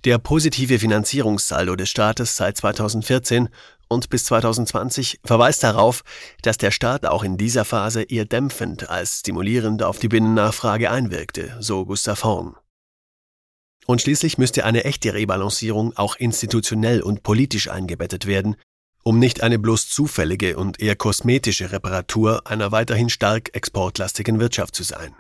Der positive Finanzierungssaldo des Staates seit 2014 und bis 2020 verweist darauf, dass der Staat auch in dieser Phase eher dämpfend als stimulierend auf die Binnennachfrage einwirkte, so Gustav Horn. Und schließlich müsste eine echte Rebalancierung auch institutionell und politisch eingebettet werden, um nicht eine bloß zufällige und eher kosmetische Reparatur einer weiterhin stark exportlastigen Wirtschaft zu sein.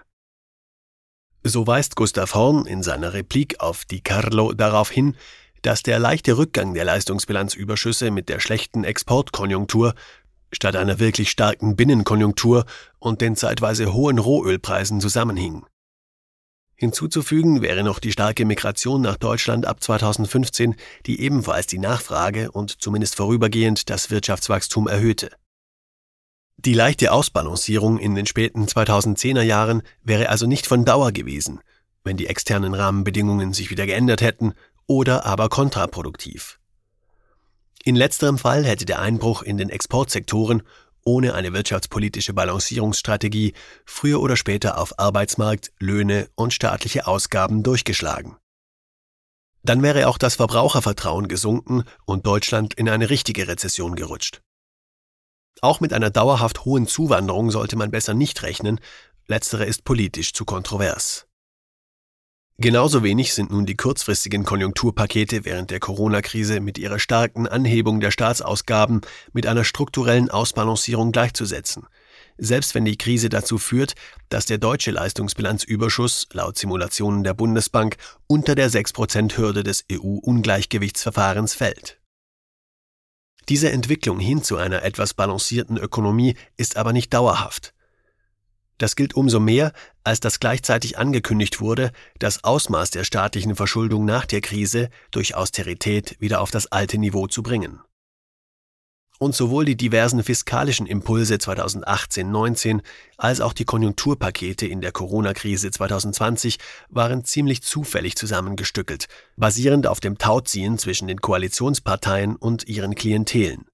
So weist Gustav Horn in seiner Replik auf Di Carlo darauf hin, dass der leichte Rückgang der Leistungsbilanzüberschüsse mit der schlechten Exportkonjunktur statt einer wirklich starken Binnenkonjunktur und den zeitweise hohen Rohölpreisen zusammenhing. Hinzuzufügen wäre noch die starke Migration nach Deutschland ab 2015, die ebenfalls die Nachfrage und zumindest vorübergehend das Wirtschaftswachstum erhöhte. Die leichte Ausbalancierung in den späten 2010er Jahren wäre also nicht von Dauer gewesen, wenn die externen Rahmenbedingungen sich wieder geändert hätten, oder aber kontraproduktiv. In letzterem Fall hätte der Einbruch in den Exportsektoren ohne eine wirtschaftspolitische Balancierungsstrategie früher oder später auf Arbeitsmarkt, Löhne und staatliche Ausgaben durchgeschlagen. Dann wäre auch das Verbrauchervertrauen gesunken und Deutschland in eine richtige Rezession gerutscht. Auch mit einer dauerhaft hohen Zuwanderung sollte man besser nicht rechnen, letztere ist politisch zu kontrovers. Genauso wenig sind nun die kurzfristigen Konjunkturpakete während der Corona-Krise mit ihrer starken Anhebung der Staatsausgaben mit einer strukturellen Ausbalancierung gleichzusetzen, selbst wenn die Krise dazu führt, dass der deutsche Leistungsbilanzüberschuss laut Simulationen der Bundesbank unter der 6%-Hürde des EU-Ungleichgewichtsverfahrens fällt. Diese Entwicklung hin zu einer etwas balancierten Ökonomie ist aber nicht dauerhaft. Das gilt umso mehr, als das gleichzeitig angekündigt wurde, das Ausmaß der staatlichen Verschuldung nach der Krise durch Austerität wieder auf das alte Niveau zu bringen. Und sowohl die diversen fiskalischen Impulse 2018-19 als auch die Konjunkturpakete in der Corona-Krise 2020 waren ziemlich zufällig zusammengestückelt, basierend auf dem Tauziehen zwischen den Koalitionsparteien und ihren Klientelen.